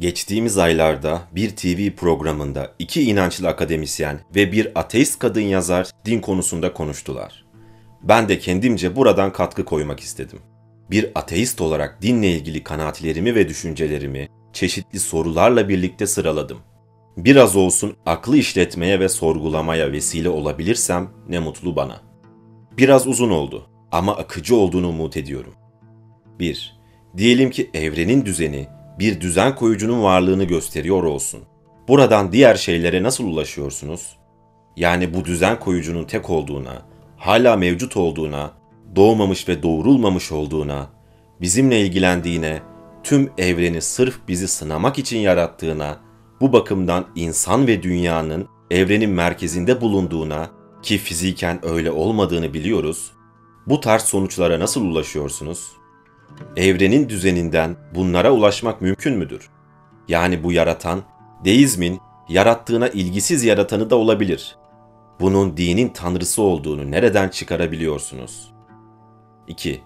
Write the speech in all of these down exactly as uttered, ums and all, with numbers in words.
Geçtiğimiz aylarda bir T V programında iki inançlı akademisyen ve bir ateist kadın yazar din konusunda konuştular. Ben de kendimce buradan katkı koymak istedim. Bir ateist olarak dinle ilgili kanaatlerimi ve düşüncelerimi çeşitli sorularla birlikte sıraladım. Biraz olsun aklı işletmeye ve sorgulamaya vesile olabilirsem ne mutlu bana. Biraz uzun oldu ama akıcı olduğunu umut ediyorum. bir. Diyelim ki evrenin düzeni bir düzen koyucunun varlığını gösteriyor olsun. Buradan diğer şeylere nasıl ulaşıyorsunuz? Yani bu düzen koyucunun tek olduğuna, hala mevcut olduğuna, doğmamış ve doğurulmamış olduğuna, bizimle ilgilendiğine, tüm evreni sırf bizi sınamak için yarattığına, bu bakımdan insan ve dünyanın evrenin merkezinde bulunduğuna, ki fiziken öyle olmadığını biliyoruz, bu tarz sonuçlara nasıl ulaşıyorsunuz? Evrenin düzeninden bunlara ulaşmak mümkün müdür? Yani bu yaratan, deizmin yarattığına ilgisiz yaratanı da olabilir. Bunun dinin tanrısı olduğunu nereden çıkarabiliyorsunuz? iki.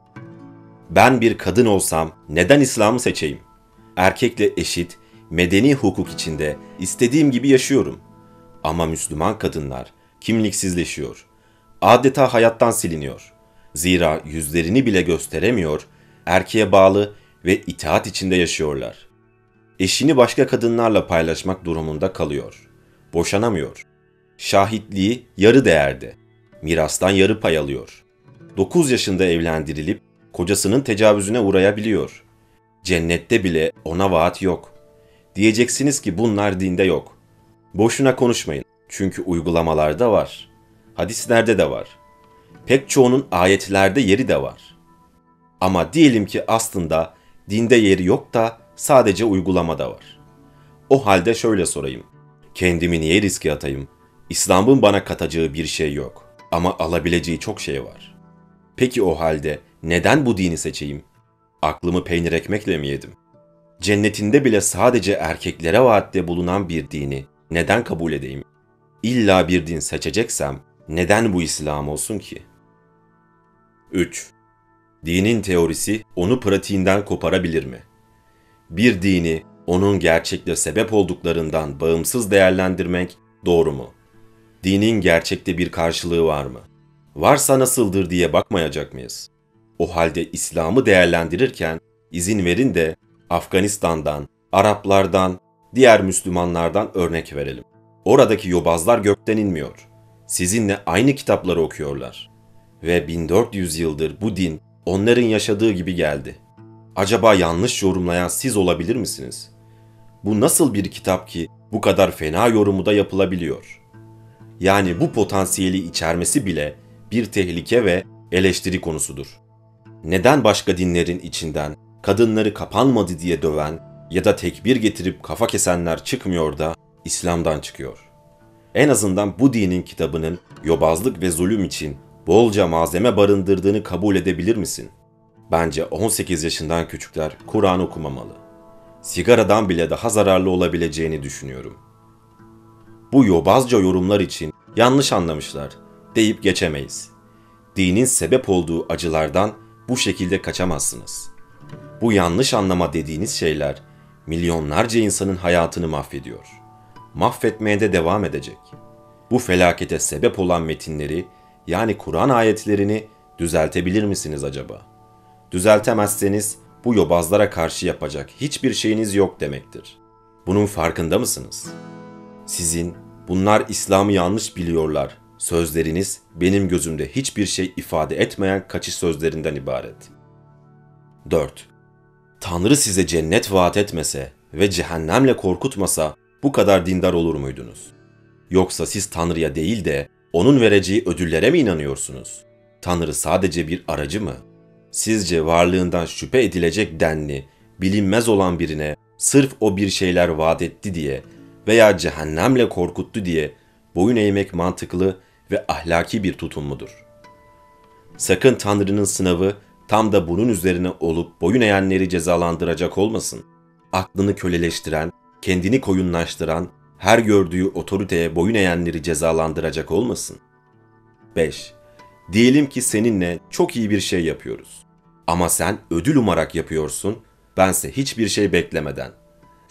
Ben bir kadın olsam neden İslam'ı seçeyim? Erkekle eşit, medeni hukuk içinde istediğim gibi yaşıyorum. Ama Müslüman kadınlar kimliksizleşiyor. Adeta hayattan siliniyor. Zira yüzlerini bile gösteremiyor, erkeğe bağlı ve itaat içinde yaşıyorlar. Eşini başka kadınlarla paylaşmak durumunda kalıyor. Boşanamıyor. Şahitliği yarı değerde. Mirastan yarı pay alıyor. dokuz yaşında evlendirilip kocasının tecavüzüne uğrayabiliyor. Cennette bile ona vaat yok. Diyeceksiniz ki bunlar dinde yok. Boşuna konuşmayın. Çünkü uygulamalarda var. Hadislerde de var. Pek çoğunun ayetlerde yeri de var. Ama diyelim ki aslında dinde yeri yok da sadece uygulamada var. O halde şöyle sorayım. Kendimi niye riske atayım? İslam'ın bana katacağı bir şey yok. Ama alabileceği çok şey var. Peki o halde neden bu dini seçeyim? Aklımı peynir ekmekle mi yedim? Cennetinde bile sadece erkeklere vaatte bulunan bir dini neden kabul edeyim? İlla bir din seçeceksem neden bu İslam olsun ki? üç. Dinin teorisi onu pratiğinden koparabilir mi? Bir dini onun gerçekte sebep olduklarından bağımsız değerlendirmek doğru mu? Dinin gerçekte bir karşılığı var mı? Varsa nasıldır diye bakmayacak mıyız? O halde İslam'ı değerlendirirken izin verin de Afganistan'dan, Araplardan, diğer Müslümanlardan örnek verelim. Oradaki yobazlar gökten inmiyor. Sizinle aynı kitapları okuyorlar. Ve bin dört yüz yıldır bu din onların yaşadığı gibi geldi. Acaba yanlış yorumlayan siz olabilir misiniz? Bu nasıl bir kitap ki bu kadar fena yorumu da yapılabiliyor? Yani bu potansiyeli içermesi bile bir tehlike ve eleştiri konusudur. Neden başka dinlerin içinden kadınları kapanmadı diye döven ya da tekbir getirip kafa kesenler çıkmıyor da İslam'dan çıkıyor? En azından bu dinin kitabının yobazlık ve zulüm için bolca malzeme barındırdığını kabul edebilir misin? Bence on sekiz yaşından küçükler Kur'an okumamalı. Sigaradan bile daha zararlı olabileceğini düşünüyorum. Bu yobazca yorumlar için yanlış anlamışlar deyip geçemeyiz. Dinin sebep olduğu acılardan bu şekilde kaçamazsınız. Bu yanlış anlama dediğiniz şeyler milyonlarca insanın hayatını mahvediyor. Mahvetmeye de devam edecek. Bu felakete sebep olan metinleri, yani Kur'an ayetlerini düzeltebilir misiniz acaba? Düzeltemezseniz bu yobazlara karşı yapacak hiçbir şeyiniz yok demektir. Bunun farkında mısınız? Sizin bunlar İslam'ı yanlış biliyorlar sözleriniz benim gözümde hiçbir şey ifade etmeyen kaçış sözlerinden ibaret. dört. Tanrı size cennet vaat etmese ve cehennemle korkutmasa bu kadar dindar olur muydunuz? Yoksa siz Tanrı'ya değil de onun vereceği ödüllere mi inanıyorsunuz? Tanrı sadece bir aracı mı? Sizce varlığından şüphe edilecek denli, bilinmez olan birine sırf o bir şeyler vaat etti diye veya cehennemle korkuttu diye boyun eğmek mantıklı ve ahlaki bir tutum mudur? Sakın Tanrı'nın sınavı tam da bunun üzerine olup boyun eğenleri cezalandıracak olmasın. Aklını köleleştiren, kendini koyunlaştıran, her gördüğü otoriteye boyun eğenleri cezalandıracak olmasın. beş. Diyelim ki seninle çok iyi bir şey yapıyoruz. Ama sen ödül umarak yapıyorsun, bense hiçbir şey beklemeden.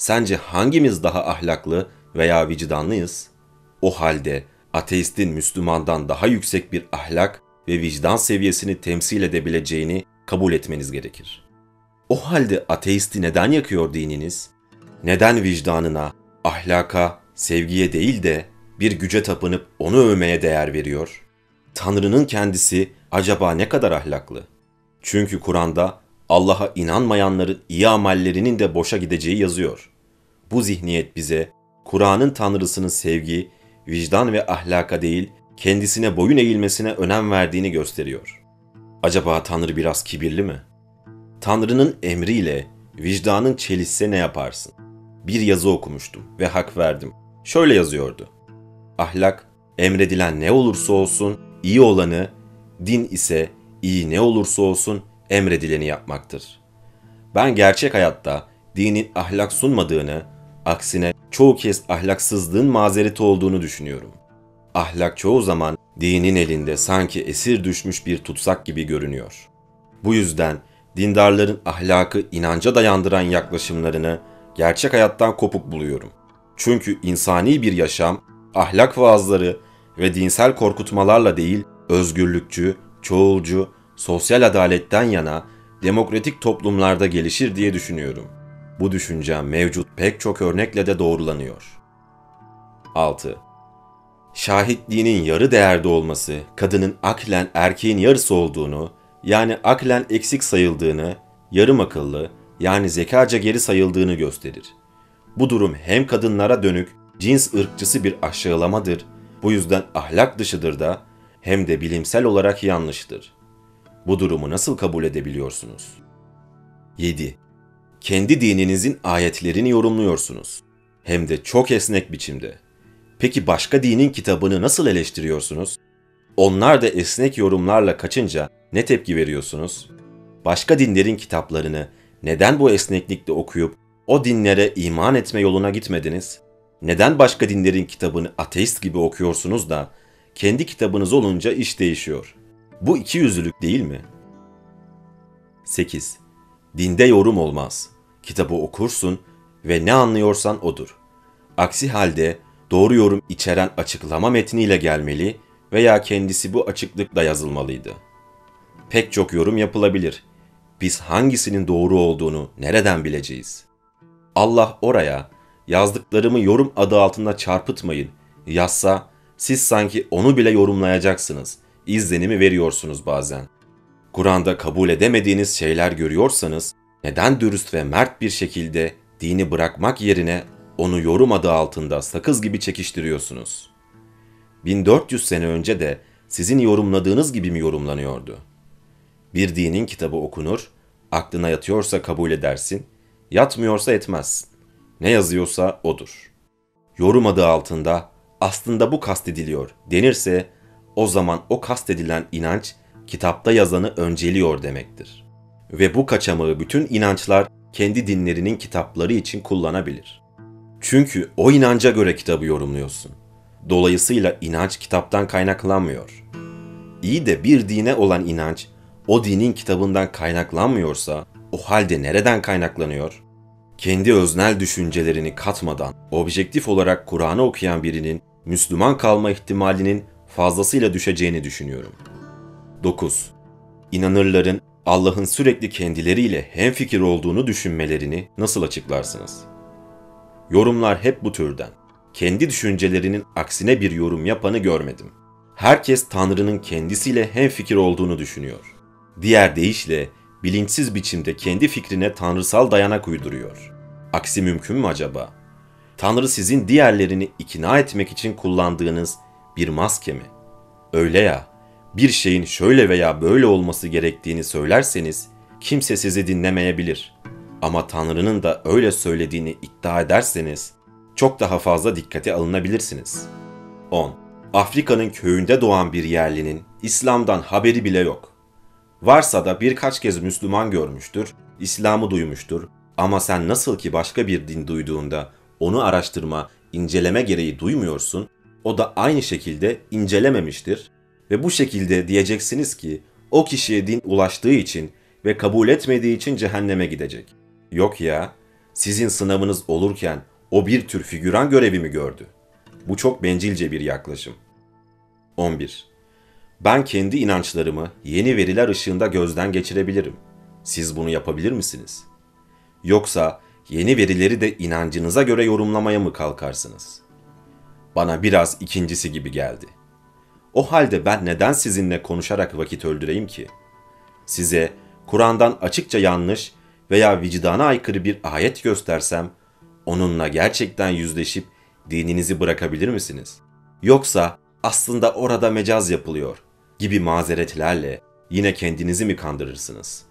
Sence hangimiz daha ahlaklı veya vicdanlıyız? O halde ateistin Müslümandan daha yüksek bir ahlak ve vicdan seviyesini temsil edebileceğini kabul etmeniz gerekir. O halde ateisti neden yakıyor dininiz? Neden vicdanına, ahlaka, sevgiye değil de bir güce tapınıp onu övmeye değer veriyor? Tanrı'nın kendisi acaba ne kadar ahlaklı? Çünkü Kur'an'da Allah'a inanmayanların iyi amellerinin de boşa gideceği yazıyor. Bu zihniyet bize Kur'an'ın Tanrısının sevgi, vicdan ve ahlaka değil, kendisine boyun eğilmesine önem verdiğini gösteriyor. Acaba Tanrı biraz kibirli mi? Tanrı'nın emriyle vicdanın çelişse ne yaparsın? Bir yazı okumuştum ve hak verdim. Şöyle yazıyordu. Ahlak, emredilen ne olursa olsun iyi olanı, din ise iyi ne olursa olsun emredileni yapmaktır. Ben gerçek hayatta dinin ahlak sunmadığını, aksine çoğu kez ahlaksızlığın mazereti olduğunu düşünüyorum. Ahlak çoğu zaman dinin elinde sanki esir düşmüş bir tutsak gibi görünüyor. Bu yüzden dindarların ahlakı inanca dayandıran yaklaşımlarını gerçek hayattan kopuk buluyorum. Çünkü insani bir yaşam, ahlak vaazları ve dinsel korkutmalarla değil, özgürlükçü, çoğulcu, sosyal adaletten yana demokratik toplumlarda gelişir diye düşünüyorum. Bu düşüncem mevcut pek çok örnekle de doğrulanıyor. altı. Şahitliğinin yarı değerde olması, kadının aklen erkeğin yarısı olduğunu, yani aklen eksik sayıldığını, yarım akıllı, yani zekaca geri sayıldığını gösterir. Bu durum hem kadınlara dönük cins ırkçısı bir aşağılamadır, bu yüzden ahlak dışıdır da, hem de bilimsel olarak yanlıştır. Bu durumu nasıl kabul edebiliyorsunuz? yedi. Kendi dininizin ayetlerini yorumluyorsunuz. Hem de çok esnek biçimde. Peki başka dinin kitabını nasıl eleştiriyorsunuz? Onlar da esnek yorumlarla kaçınca ne tepki veriyorsunuz? Başka dinlerin kitaplarını neden bu esneklikle okuyup o dinlere iman etme yoluna gitmediniz? Neden başka dinlerin kitabını ateist gibi okuyorsunuz da kendi kitabınız olunca iş değişiyor? Bu ikiyüzlülük değil mi? sekiz. Dinde yorum olmaz. Kitabı okursun ve ne anlıyorsan odur. Aksi halde doğru yorum içeren açıklama metniyle gelmeli veya kendisi bu açıklıkla yazılmalıydı. Pek çok yorum yapılabilir. Biz hangisinin doğru olduğunu nereden bileceğiz? Allah oraya yazdıklarımı yorum adı altında çarpıtmayın yazsa siz sanki onu bile yorumlayacaksınız. İzlenimi veriyorsunuz bazen. Kur'an'da kabul edemediğiniz şeyler görüyorsanız neden dürüst ve mert bir şekilde dini bırakmak yerine onu yorum adı altında sakız gibi çekiştiriyorsunuz? bin dört yüz sene önce de sizin yorumladığınız gibi mi yorumlanıyordu? Bir dinin kitabı okunur, aklına yatıyorsa kabul edersin, yatmıyorsa etmezsin. Ne yazıyorsa odur. Yorum adı altında aslında bu kastediliyor denirse o zaman o kastedilen inanç kitapta yazanı önceliyor demektir. Ve bu kaçamağı bütün inançlar kendi dinlerinin kitapları için kullanabilir. Çünkü o inanca göre kitabı yorumluyorsun. Dolayısıyla inanç kitaptan kaynaklanmıyor. İyi de bir dine olan inanç o dinin kitabından kaynaklanmıyorsa o halde nereden kaynaklanıyor? Kendi öznel düşüncelerini katmadan objektif olarak Kur'an'ı okuyan birinin Müslüman kalma ihtimalinin fazlasıyla düşeceğini düşünüyorum. dokuz. İnanırların Allah'ın sürekli kendileriyle hemfikir olduğunu düşünmelerini nasıl açıklarsınız? Yorumlar hep bu türden. Kendi düşüncelerinin aksine bir yorum yapanı görmedim. Herkes Tanrı'nın kendisiyle hemfikir olduğunu düşünüyor. Diğer deyişle bilinçsiz biçimde kendi fikrine tanrısal dayanak uyduruyor. Aksi mümkün mü acaba? Tanrı sizin diğerlerini ikna etmek için kullandığınız bir maske mi? Öyle ya, bir şeyin şöyle veya böyle olması gerektiğini söylerseniz kimse sizi dinlemeyebilir. Ama Tanrı'nın da öyle söylediğini iddia ederseniz çok daha fazla dikkate alınabilirsiniz. on. Afrika'nın köyünde doğan bir yerlinin İslam'dan haberi bile yok. Varsa da birkaç kez Müslüman görmüştür, İslam'ı duymuştur ama sen nasıl ki başka bir din duyduğunda onu araştırma, inceleme gereği duymuyorsun, o da aynı şekilde incelememiştir ve bu şekilde diyeceksiniz ki o kişiye din ulaştığı için ve kabul etmediği için cehenneme gidecek. Yok ya, Sizin sınavınız olurken o bir tür figüran görevi mi gördü? Bu çok bencilce bir yaklaşım. on bir. Ben kendi inançlarımı yeni veriler ışığında gözden geçirebilirim. Siz bunu yapabilir misiniz? Yoksa yeni verileri de inancınıza göre yorumlamaya mı kalkarsınız? Bana biraz ikincisi gibi geldi. O halde ben neden sizinle konuşarak vakit öldüreyim ki? Size Kur'an'dan açıkça yanlış veya vicdana aykırı bir ayet göstersem, onunla gerçekten yüzleşip dininizi bırakabilir misiniz? Yoksa aslında orada mecaz yapılıyor gibi mazeretlerle yine kendinizi mi kandırırsınız?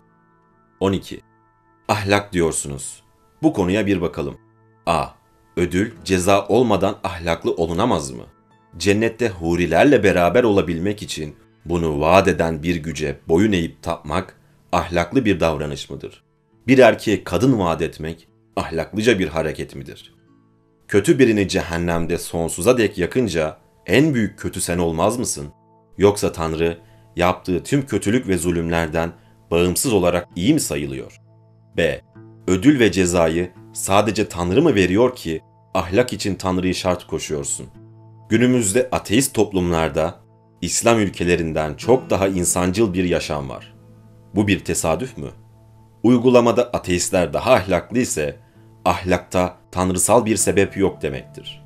on iki. Ahlak diyorsunuz. Bu konuya bir bakalım. A. Ödül, ceza olmadan ahlaklı olunamaz mı? Cennette hurilerle beraber olabilmek için bunu vaat eden bir güce boyun eğip tapmak ahlaklı bir davranış mıdır? Bir erkeğe kadın vaat etmek ahlaklıca bir hareket midir? Kötü birini cehennemde sonsuza dek yakınca en büyük kötü sen olmaz mısın? Yoksa Tanrı yaptığı tüm kötülük ve zulümlerden bağımsız olarak iyi mi sayılıyor? B. Ödül ve cezayı sadece Tanrı mı veriyor ki ahlak için Tanrı'yı şart koşuyorsun? Günümüzde ateist toplumlarda İslam ülkelerinden çok daha insancıl bir yaşam var. Bu bir tesadüf mü? Uygulamada ateistler daha ahlaklı ise ahlakta tanrısal bir sebep yok demektir.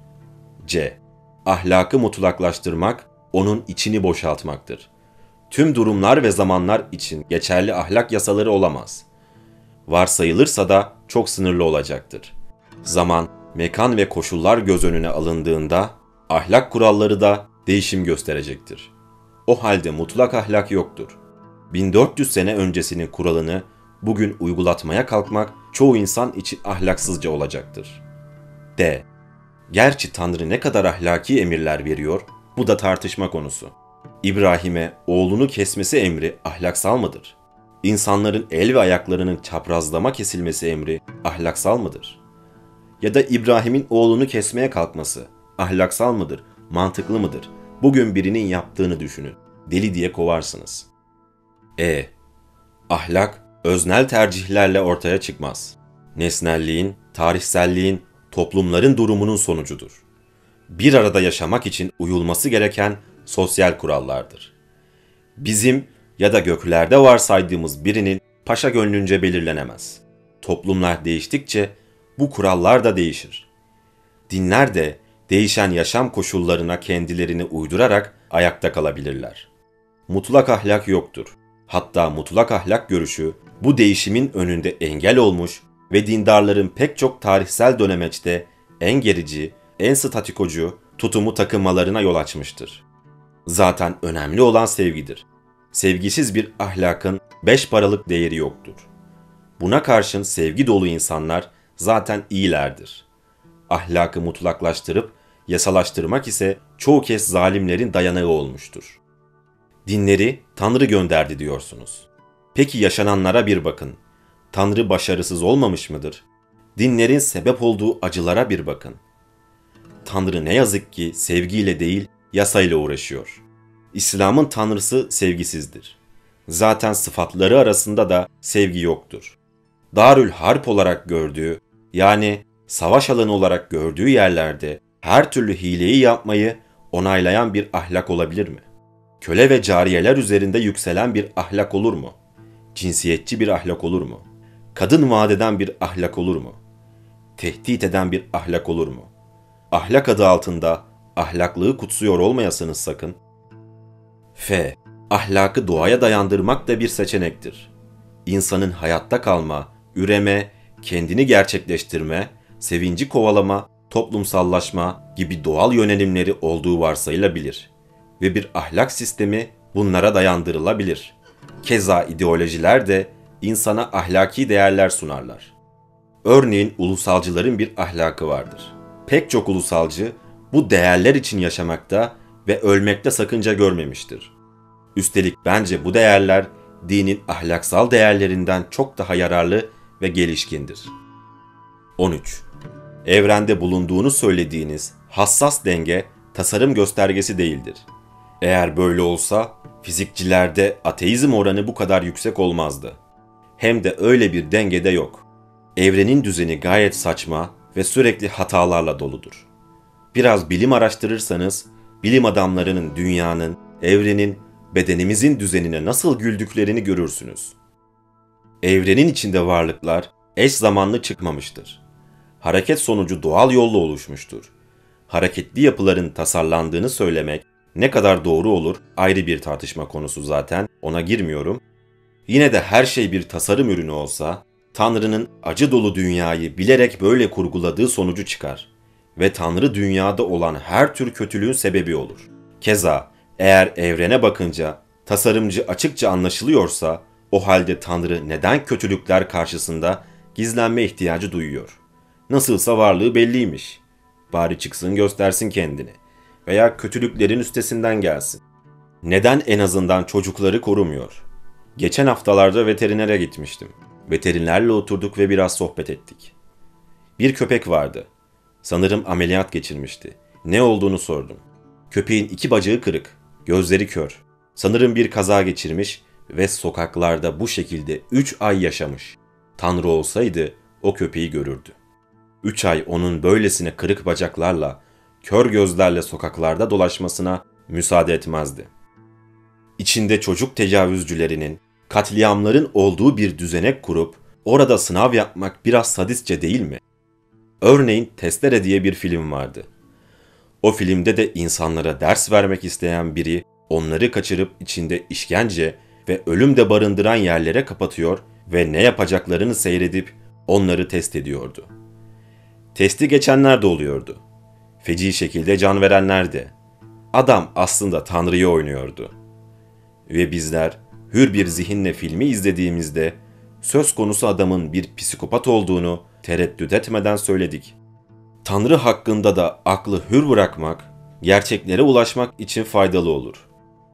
C. Ahlakı mutlaklaştırmak onun içini boşaltmaktır. Tüm durumlar ve zamanlar için geçerli ahlak yasaları olamaz. Varsayılırsa da çok sınırlı olacaktır. Zaman, mekan ve koşullar göz önüne alındığında ahlak kuralları da değişim gösterecektir. O halde mutlak ahlak yoktur. bin dört yüz sene öncesinin kuralını bugün uygulatmaya kalkmak çoğu insan için ahlaksızca olacaktır. D. Gerçi Tanrı ne kadar ahlaki emirler veriyor, bu da tartışma konusu. İbrahim'e oğlunu kesmesi emri ahlaksal mıdır? İnsanların el ve ayaklarının çaprazlama kesilmesi emri ahlaksal mıdır? Ya da İbrahim'in oğlunu kesmeye kalkması ahlaksal mıdır, mantıklı mıdır? Bugün birinin yaptığını düşünün. Deli diye kovarsınız. E. Ahlak, öznel tercihlerle ortaya çıkmaz. Nesnelliğin, tarihselliğin, toplumların durumunun sonucudur. Bir arada yaşamak için uyulması gereken sosyal kurallardır. Bizim ya da göklerde varsaydığımız birinin paşa gönlünce belirlenemez. Toplumlar değiştikçe bu kurallar da değişir. Dinler de değişen yaşam koşullarına kendilerini uydurarak ayakta kalabilirler. Mutlak ahlak yoktur. Hatta mutlak ahlak görüşü bu değişimin önünde engel olmuş ve dindarların pek çok tarihsel dönemeçte en gerici, en statikocu tutumu takınmalarına yol açmıştır. Zaten önemli olan sevgidir. Sevgisiz bir ahlakın beş paralık değeri yoktur. Buna karşın sevgi dolu insanlar zaten iyilerdir. Ahlakı mutlaklaştırıp yasalaştırmak ise çoğu kez zalimlerin dayanağı olmuştur. Dinleri Tanrı gönderdi diyorsunuz. Peki yaşananlara bir bakın. Tanrı başarısız olmamış mıdır? Dinlerin sebep olduğu acılara bir bakın. Tanrı ne yazık ki sevgiyle değil, yasayla uğraşıyor. İslam'ın Tanrısı sevgisizdir. Zaten sıfatları arasında da sevgi yoktur. Darül Harp olarak gördüğü, yani savaş alanı olarak gördüğü yerlerde her türlü hileyi yapmayı onaylayan bir ahlak olabilir mi? Köle ve cariyeler üzerinde yükselen bir ahlak olur mu? Cinsiyetçi bir ahlak olur mu? Kadın vaat eden bir ahlak olur mu? Tehdit eden bir ahlak olur mu? Ahlak adı altında ahlaklığı kutsuyor olmayasınız sakın. F. Ahlakı doğaya dayandırmak da bir seçenektir. İnsanın hayatta kalma, üreme, kendini gerçekleştirme, sevinci kovalama, toplumsallaşma gibi doğal yönelimleri olduğu varsayılabilir ve bir ahlak sistemi bunlara dayandırılabilir. Keza ideolojiler de insana ahlaki değerler sunarlar. Örneğin ulusalcıların bir ahlakı vardır. Pek çok ulusalcı bu değerler için yaşamakta ve ölmekte sakınca görmemiştir. Üstelik bence bu değerler dinin ahlaksal değerlerinden çok daha yararlı ve gelişkindir. on üç. Evrende bulunduğunu söylediğiniz hassas denge tasarım göstergesi değildir. Eğer böyle olsa fizikçilerde ateizm oranı bu kadar yüksek olmazdı. Hem de öyle bir dengede yok. Evrenin düzeni gayet saçma ve sürekli hatalarla doludur. Biraz bilim araştırırsanız, bilim adamlarının dünyanın, evrenin, bedenimizin düzenine nasıl güldüklerini görürsünüz. Evrenin içinde varlıklar eş zamanlı çıkmamıştır. Hareket sonucu doğal yolla oluşmuştur. Hareketli yapıların tasarlandığını söylemek ne kadar doğru olur ayrı bir tartışma konusu zaten, ona girmiyorum. Yine de her şey bir tasarım ürünü olsa, Tanrı'nın acı dolu dünyayı bilerek böyle kurguladığı sonucu çıkar ve Tanrı dünyada olan her tür kötülüğün sebebi olur. Keza eğer evrene bakınca tasarımcı açıkça anlaşılıyorsa, o halde Tanrı neden kötülükler karşısında gizlenme ihtiyacı duyuyor? Nasılsa varlığı belliymiş. Bari çıksın göstersin kendini veya kötülüklerin üstesinden gelsin. Neden en azından çocukları korumuyor? Geçen haftalarda veterinere gitmiştim. Veterinerle oturduk ve biraz sohbet ettik. Bir köpek vardı. Sanırım ameliyat geçirmişti. Ne olduğunu sordum. Köpeğin iki bacağı kırık, gözleri kör. Sanırım bir kaza geçirmiş ve sokaklarda bu şekilde üç ay yaşamış. Tanrı olsaydı o köpeği görürdü. Üç ay onun böylesine kırık bacaklarla, kör gözlerle sokaklarda dolaşmasına müsaade etmezdi. İçinde çocuk tecavüzcülerinin, katliamların olduğu bir düzenek kurup orada sınav yapmak biraz sadistçe değil mi? Örneğin Testere diye bir film vardı. O filmde de insanlara ders vermek isteyen biri onları kaçırıp içinde işkence ve ölüm de barındıran yerlere kapatıyor ve ne yapacaklarını seyredip onları test ediyordu. Testi geçenler de oluyordu. Feci şekilde can verenler de. Adam aslında Tanrı'yı oynuyordu. Ve bizler hür bir zihinle filmi izlediğimizde söz konusu adamın bir psikopat olduğunu tereddüt etmeden söyledik. Tanrı hakkında da aklı hür bırakmak, gerçeklere ulaşmak için faydalı olur.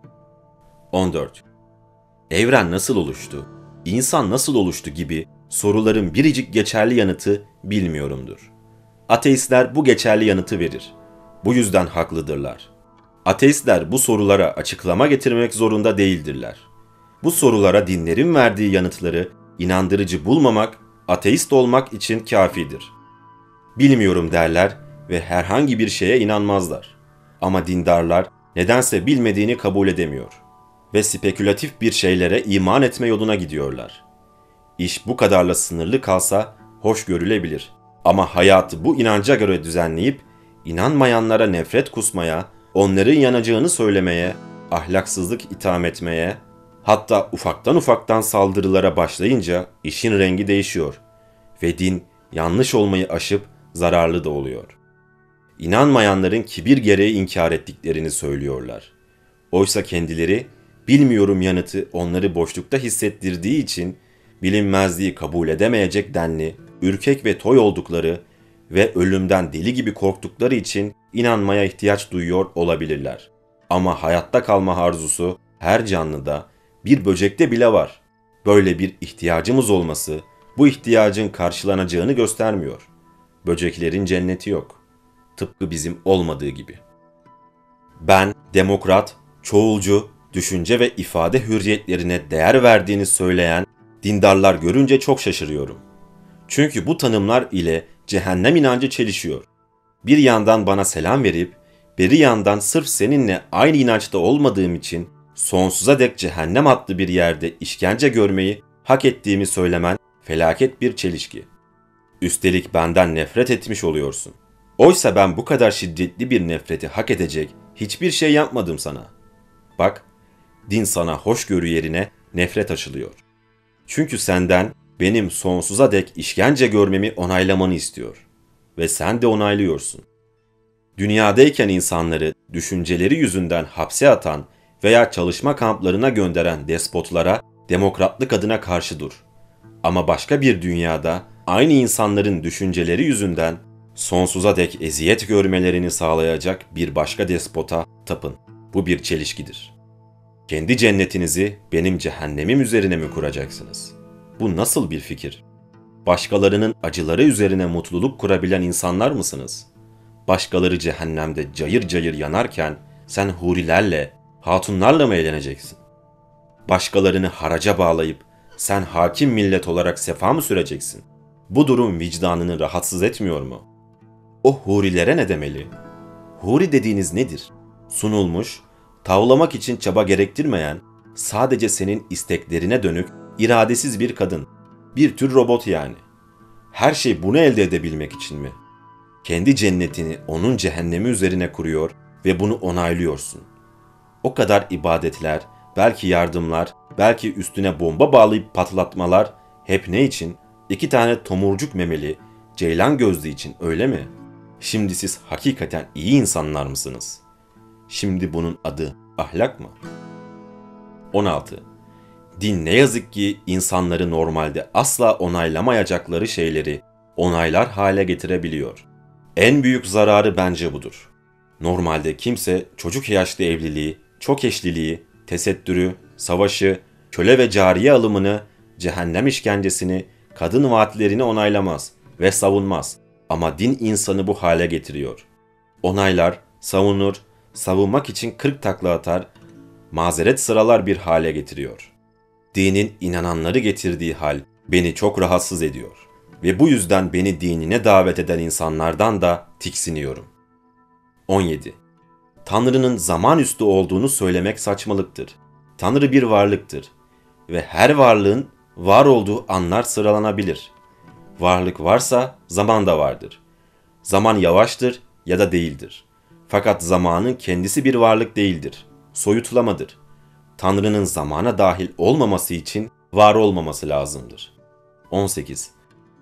on dört. Evren nasıl oluştu, insan nasıl oluştu gibi soruların biricik geçerli yanıtı bilmiyorumdur. Ateistler bu geçerli yanıtı verir. Bu yüzden haklıdırlar. Ateistler bu sorulara açıklama getirmek zorunda değildirler. Bu sorulara dinlerin verdiği yanıtları inandırıcı bulmamak, ateist olmak için kafidir. Bilmiyorum derler ve herhangi bir şeye inanmazlar. Ama dindarlar nedense bilmediğini kabul edemiyor ve spekülatif bir şeylere iman etme yoluna gidiyorlar. İş bu kadarla sınırlı kalsa hoş görülebilir. Ama hayatı bu inanca göre düzenleyip inanmayanlara nefret kusmaya, onların yanacağını söylemeye, ahlaksızlık itham etmeye, hatta ufaktan ufaktan saldırılara başlayınca işin rengi değişiyor ve din yanlış olmayı aşıp zararlı da oluyor. İnanmayanların kibir gereği inkar ettiklerini söylüyorlar. Oysa kendileri bilmiyorum yanıtı onları boşlukta hissettirdiği için bilinmezliği kabul edemeyecek denli, ürkek ve toy oldukları ve ölümden deli gibi korktukları için inanmaya ihtiyaç duyuyor olabilirler. Ama hayatta kalma arzusu her canlıda, bir böcekte bile var. Böyle bir ihtiyacımız olması bu ihtiyacın karşılanacağını göstermiyor. Böceklerin cenneti yok. Tıpkı bizim olmadığı gibi. Ben demokrat, çoğulcu, düşünce ve ifade hürriyetlerine değer verdiğini söyleyen dindarlar görünce çok şaşırıyorum. Çünkü bu tanımlar ile cehennem inancı çelişiyor. Bir yandan bana selam verip, bir yandan sırf seninle aynı inançta olmadığım için sonsuza dek cehennem adlı bir yerde işkence görmeyi hak ettiğimi söylemen felaket bir çelişki. Üstelik benden nefret etmiş oluyorsun. Oysa ben bu kadar şiddetli bir nefreti hak edecek hiçbir şey yapmadım sana. Bak, din sana hoşgörü yerine nefret aşılıyor. Çünkü senden benim sonsuza dek işkence görmemi onaylamanı istiyor. Ve sen de onaylıyorsun. Dünyadayken insanları düşünceleri yüzünden hapse atan veya çalışma kamplarına gönderen despotlara demokratlık adına karşı dur. Ama başka bir dünyada aynı insanların düşünceleri yüzünden sonsuza dek eziyet görmelerini sağlayacak bir başka despota tapın. Bu bir çelişkidir. Kendi cennetinizi benim cehennemim üzerine mi kuracaksınız? Bu nasıl bir fikir? Başkalarının acıları üzerine mutluluk kurabilen insanlar mısınız? Başkaları cehennemde cayır cayır yanarken sen hurilerle, hatunlarla mı eğleneceksin? Başkalarını haraca bağlayıp sen hakim millet olarak sefa mı süreceksin? Bu durum vicdanını rahatsız etmiyor mu? O hurilere ne demeli? Huri dediğiniz nedir? Sunulmuş, tavlamak için çaba gerektirmeyen, sadece senin isteklerine dönük, iradesiz bir kadın. Bir tür robot yani. Her şey bunu elde edebilmek için mi? Kendi cennetini onun cehennemi üzerine kuruyor ve bunu onaylıyorsun. O kadar ibadetler, belki yardımlar, belki üstüne bomba bağlayıp patlatmalar hep ne için? İki tane tomurcuk memeli, ceylan gözlü için, öyle mi? Şimdi siz hakikaten iyi insanlar mısınız? Şimdi bunun adı ahlak mı? on altı. Din ne yazık ki insanları normalde asla onaylamayacakları şeyleri onaylar hale getirebiliyor. En büyük zararı bence budur. Normalde kimse çocuk yaşta evliliği, çok eşliliği, tesettürü, savaşı, köle ve cariye alımını, cehennem işkencesini, kadın vaatlerini onaylamaz ve savunmaz. Ama din insanı bu hale getiriyor. Onaylar, savunur, savunmak için kırk takla atar, mazeret sıralar bir hale getiriyor. Dinin inananları getirdiği hal beni çok rahatsız ediyor. Ve bu yüzden beni dinine davet eden insanlardan da tiksiniyorum. on yedi. Tanrı'nın zaman üstü olduğunu söylemek saçmalıktır. Tanrı bir varlıktır ve her varlığın var olduğu anlar sıralanabilir. Varlık varsa zaman da vardır. Zaman yavaştır ya da değildir. Fakat zamanın kendisi bir varlık değildir. Soyutlamadır. Tanrı'nın zamana dahil olmaması için var olmaması lazımdır. on sekiz.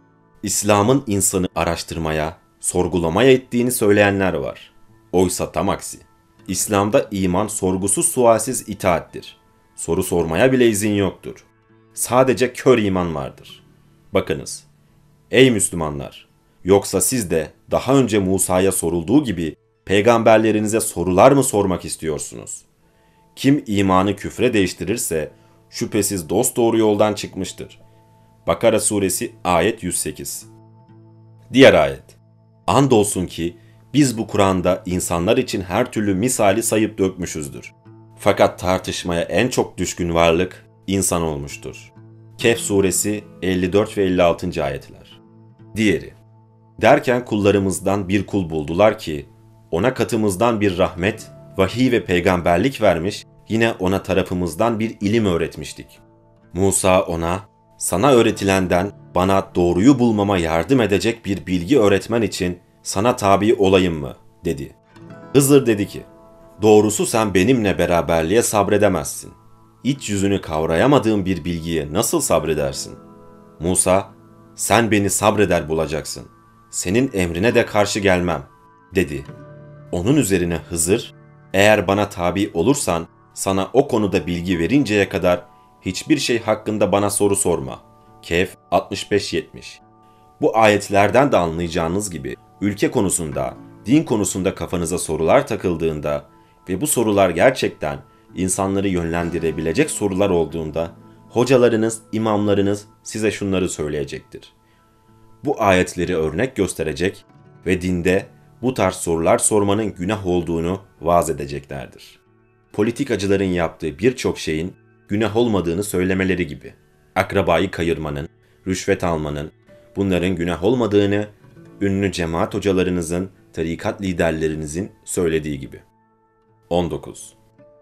İslam'ın insanı araştırmaya, sorgulamaya ettiğini söyleyenler var. Oysa tam aksi. İslam'da iman sorgusuz sualsiz itaattir. Soru sormaya bile izin yoktur. Sadece kör iman vardır. Bakınız, ey Müslümanlar! Yoksa siz de daha önce Musa'ya sorulduğu gibi peygamberlerinize sorular mı sormak istiyorsunuz? Kim imanı küfre değiştirirse şüphesiz dosdoğru yoldan çıkmıştır. Bakara suresi ayet yüz sekiz. Diğer ayet. Andolsun ki biz bu Kur'an'da insanlar için her türlü misali sayıp dökmüşüzdür. Fakat tartışmaya en çok düşkün varlık insan olmuştur. Kehf suresi elli dört ve elli altıncı ayetler. Diğeri. Derken kullarımızdan bir kul buldular ki ona katımızdan bir rahmet, vahiy ve peygamberlik vermiş, yine ona tarafımızdan bir ilim öğretmiştik. Musa ona, sana öğretilenden bana doğruyu bulmama yardım edecek bir bilgi öğretmen için sana tabi olayım mı? Dedi. Hızır dedi ki, doğrusu sen benimle beraberliğe sabredemezsin. İç yüzünü kavrayamadığın bir bilgiye nasıl sabredersin? Musa, sen beni sabreder bulacaksın. Senin emrine de karşı gelmem, dedi. Onun üzerine Hızır, eğer bana tabi olursan sana o konuda bilgi verinceye kadar hiçbir şey hakkında bana soru sorma. Kehf altmış beş yetmiş. Bu ayetlerden de anlayacağınız gibi ülke konusunda, din konusunda kafanıza sorular takıldığında ve bu sorular gerçekten insanları yönlendirebilecek sorular olduğunda hocalarınız, imamlarınız size şunları söyleyecektir. Bu ayetleri örnek gösterecek ve dinde bu tarz sorular sormanın günah olduğunu vaaz edeceklerdir. Politikacıların yaptığı birçok şeyin günah olmadığını söylemeleri gibi. Akrabayı kayırmanın, rüşvet almanın, bunların günah olmadığını ünlü cemaat hocalarınızın, tarikat liderlerinizin söylediği gibi. on dokuz.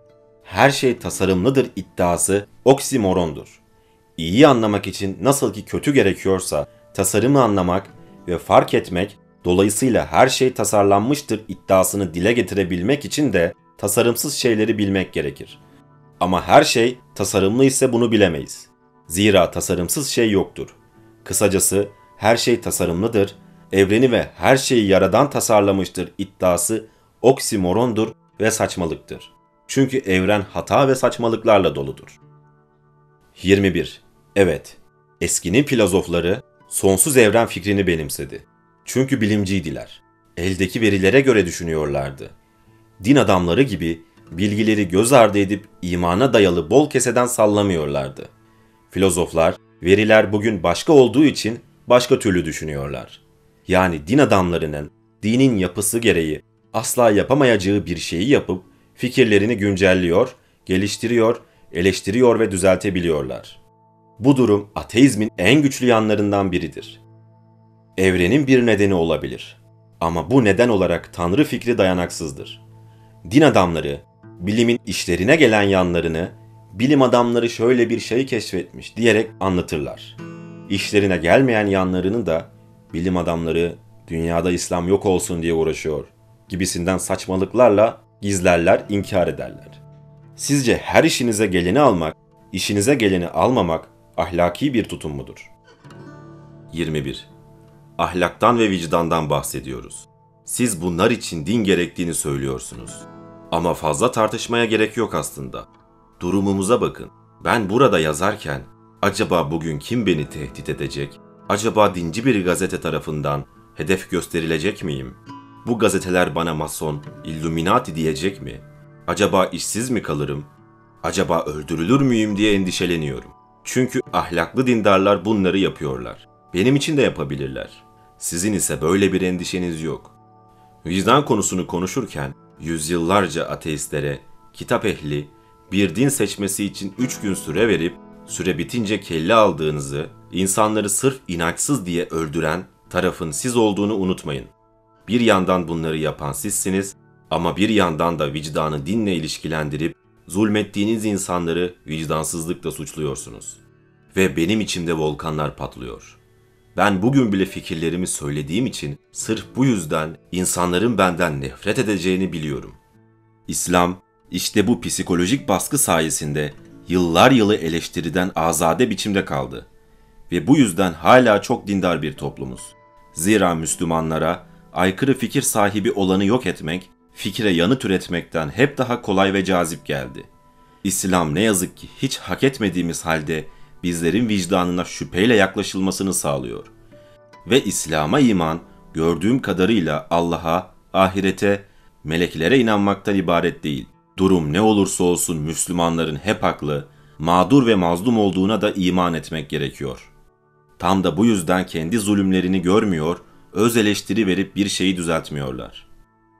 Her şey tasarımlıdır iddiası oksimorondur. İyiyi anlamak için nasıl ki kötü gerekiyorsa tasarımı anlamak ve fark etmek, dolayısıyla her şey tasarlanmıştır iddiasını dile getirebilmek için de tasarımsız şeyleri bilmek gerekir. Ama her şey tasarımlı ise bunu bilemeyiz. Zira tasarımsız şey yoktur. Kısacası her şey tasarımlıdır, evreni ve her şeyi yaradan tasarlamıştır iddiası oksimorondur ve saçmalıktır. Çünkü evren hata ve saçmalıklarla doludur. yirmi bir. Evet, eskinin filozofları sonsuz evren fikrini benimsedi. Çünkü bilimciydiler. Eldeki verilere göre düşünüyorlardı. Din adamları gibi bilgileri göz ardı edip imana dayalı bol keseden sallamıyorlardı. Filozoflar, veriler bugün başka olduğu için başka türlü düşünüyorlar. Yani din adamlarının dinin yapısı gereği asla yapamayacağı bir şeyi yapıp fikirlerini güncelliyor, geliştiriyor, eleştiriyor ve düzeltebiliyorlar. Bu durum ateizmin en güçlü yanlarından biridir. Evrenin bir nedeni olabilir. Ama bu neden olarak Tanrı fikri dayanaksızdır. Din adamları, bilimin işlerine gelen yanlarını, bilim adamları şöyle bir şey keşfetmiş diyerek anlatırlar. İşlerine gelmeyen yanlarını da bilim adamları dünyada İslam yok olsun diye uğraşıyor gibisinden saçmalıklarla gizlerler, inkar ederler. Sizce her işinize geleni almak, işinize geleni almamak ahlaki bir tutum mudur? yirmi bir. Ahlaktan ve vicdandan bahsediyoruz. Siz bunlar için din gerektiğini söylüyorsunuz. Ama fazla tartışmaya gerek yok aslında. Durumumuza bakın. Ben burada yazarken, acaba bugün kim beni tehdit edecek? Acaba dinci bir gazete tarafından hedef gösterilecek miyim? Bu gazeteler bana mason, illuminati diyecek mi? Acaba işsiz mi kalırım? Acaba öldürülür müyüm diye endişeleniyorum. Çünkü ahlaklı dindarlar bunları yapıyorlar. Benim için de yapabilirler. Sizin ise böyle bir endişeniz yok. Vicdan konusunu konuşurken yüzyıllarca ateistlere, kitap ehli, bir din seçmesi için üç gün süre verip süre bitince kelle aldığınızı, insanları sırf inançsız diye öldüren tarafın siz olduğunu unutmayın. Bir yandan bunları yapan sizsiniz ama bir yandan da vicdanı dinle ilişkilendirip zulmettiğiniz insanları vicdansızlıkla suçluyorsunuz. Ve benim içimde volkanlar patlıyor. Ben bugün bile fikirlerimi söylediğim için sırf bu yüzden insanların benden nefret edeceğini biliyorum. İslam, işte bu psikolojik baskı sayesinde yıllar yılı eleştiriden azade biçimde kaldı. Ve bu yüzden hala çok dindar bir toplumuz. Zira Müslümanlara aykırı fikir sahibi olanı yok etmek, fikre yanıt üretmekten hep daha kolay ve cazip geldi. İslam ne yazık ki hiç hak etmediğimiz halde bizlerin vicdanına şüpheyle yaklaşılmasını sağlıyor. Ve İslam'a iman, gördüğüm kadarıyla Allah'a, ahirete, meleklere inanmaktan ibaret değil. Durum ne olursa olsun Müslümanların hep haklı, mağdur ve mazlum olduğuna da iman etmek gerekiyor. Tam da bu yüzden kendi zulümlerini görmüyor, öz eleştiri verip bir şeyi düzeltmiyorlar.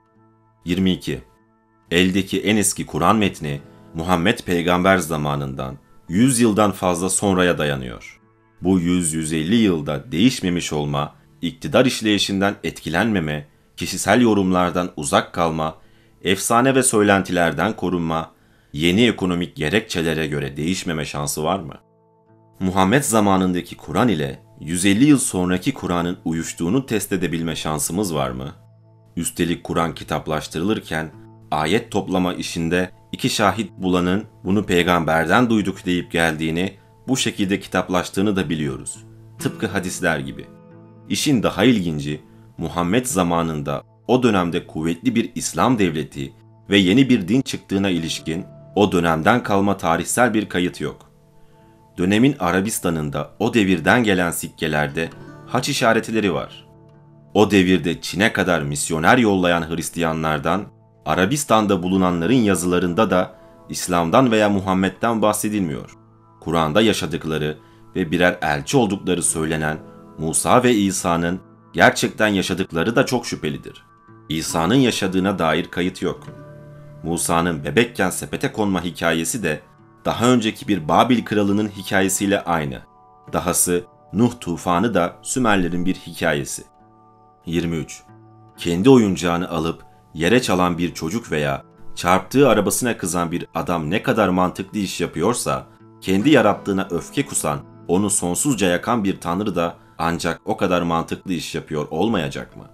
yirmi iki. Eldeki en eski Kur'an metni, Muhammed Peygamber zamanından yüz yıldan fazla sonraya dayanıyor. Bu yüz yüz elli yılda değişmemiş olma, iktidar işleyişinden etkilenmeme, kişisel yorumlardan uzak kalma, efsane ve söylentilerden korunma, yeni ekonomik gerekçelere göre değişmeme şansı var mı? Muhammed zamanındaki Kur'an ile yüz elli yıl sonraki Kur'an'ın uyuştuğunu test edebilme şansımız var mı? Üstelik Kur'an kitaplaştırılırken ayet toplama işinde iki şahit bulanın bunu peygamberden duyduk deyip geldiğini, bu şekilde kitaplaştığını da biliyoruz. Tıpkı hadisler gibi. İşin daha ilginci, Muhammed zamanında o dönemde kuvvetli bir İslam devleti ve yeni bir din çıktığına ilişkin o dönemden kalma tarihsel bir kayıt yok. Dönemin Arabistan'ında o devirden gelen sikkelerde haç işaretleri var. O devirde Çin'e kadar misyoner yollayan Hristiyanlardan, Arabistan'da bulunanların yazılarında da İslam'dan veya Muhammed'den bahsedilmiyor. Kur'an'da yaşadıkları ve birer elçi oldukları söylenen Musa ve İsa'nın gerçekten yaşadıkları da çok şüphelidir. İsa'nın yaşadığına dair kayıt yok. Musa'nın bebekken sepete konma hikayesi de daha önceki bir Babil kralının hikayesiyle aynı. Dahası Nuh tufanı da Sümerlerin bir hikayesi. yirmi üç. Kendi oyuncağını alıp yere çalan bir çocuk veya çarptığı arabasına kızan bir adam ne kadar mantıklı iş yapıyorsa, kendi yarattığına öfke kusan, onu sonsuzca yakan bir tanrı da ancak o kadar mantıklı iş yapıyor olmayacak mı?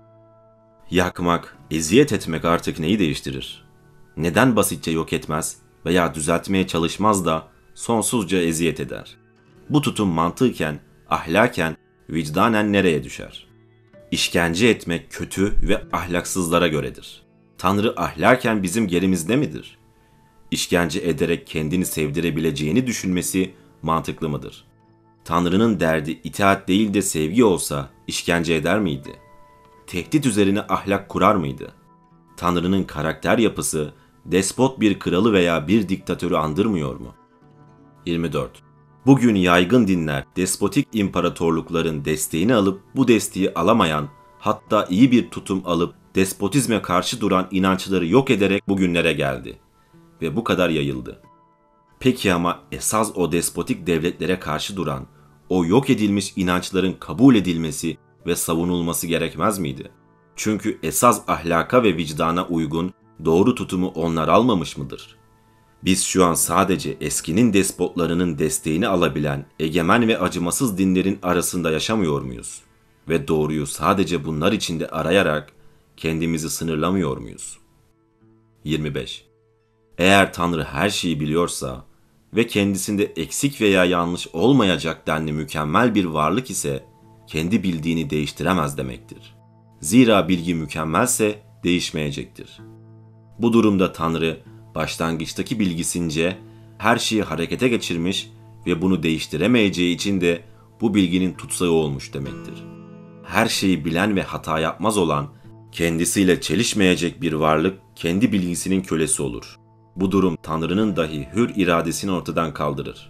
Yakmak, eziyet etmek artık neyi değiştirir? Neden basitçe yok etmez veya düzeltmeye çalışmaz da sonsuzca eziyet eder? Bu tutum mantıken, ahlaken, vicdanen nereye düşer? İşkence etmek kötü ve ahlaksızlara göredir. Tanrı ahlaken bizim gerimizde midir? İşkence ederek kendini sevdirebileceğini düşünmesi mantıklı mıdır? Tanrı'nın derdi itaat değil de sevgi olsa işkence eder miydi? Tehdit üzerine ahlak kurar mıydı? Tanrı'nın karakter yapısı despot bir kralı veya bir diktatörü andırmıyor mu? yirmi dört. Bugün yaygın dinler despotik imparatorlukların desteğini alıp bu desteği alamayan, hatta iyi bir tutum alıp despotizme karşı duran inançları yok ederek bugünlere geldi. Ve bu kadar yayıldı. Peki ama esas o despotik devletlere karşı duran, o yok edilmiş inançların kabul edilmesi ve savunulması gerekmez miydi? Çünkü esas ahlaka ve vicdana uygun doğru tutumu onlar almamış mıdır? Biz şu an sadece eskinin despotlarının desteğini alabilen egemen ve acımasız dinlerin arasında yaşamıyor muyuz? Ve doğruyu sadece bunlar içinde arayarak kendimizi sınırlamıyor muyuz? yirmi beş. Eğer Tanrı her şeyi biliyorsa ve kendisinde eksik veya yanlış olmayacak denli mükemmel bir varlık ise kendi bildiğini değiştiremez demektir. Zira bilgi mükemmelse değişmeyecektir. Bu durumda Tanrı başlangıçtaki bilgisince her şeyi harekete geçirmiş ve bunu değiştiremeyeceği için de bu bilginin tutsağı olmuş demektir. Her şeyi bilen ve hata yapmaz olan, kendisiyle çelişmeyecek bir varlık kendi bilgisinin kölesi olur. Bu durum Tanrı'nın dahi hür iradesini ortadan kaldırır.